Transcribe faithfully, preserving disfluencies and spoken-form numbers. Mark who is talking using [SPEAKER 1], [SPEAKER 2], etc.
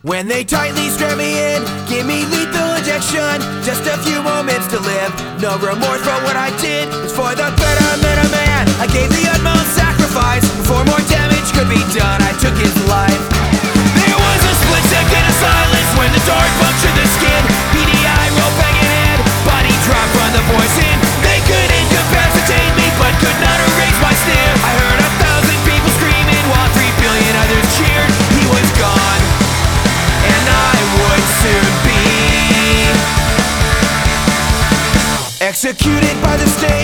[SPEAKER 1] When they tightly strap me in, give me lethal injection, just a few moments to live. No remorse for what I did, it's for the betterment of man. I gave the utmost sacrifice, before more damage could be done, I took his life. There was a split second of silence when the dark punctured the skin. P D I rope hanging head, body drop from the poison. They could incapacitate me, but could not erase my sneer. I heard a thousand people screaming, while three billion others cheered. He was gone, and I would soon be executed by the state.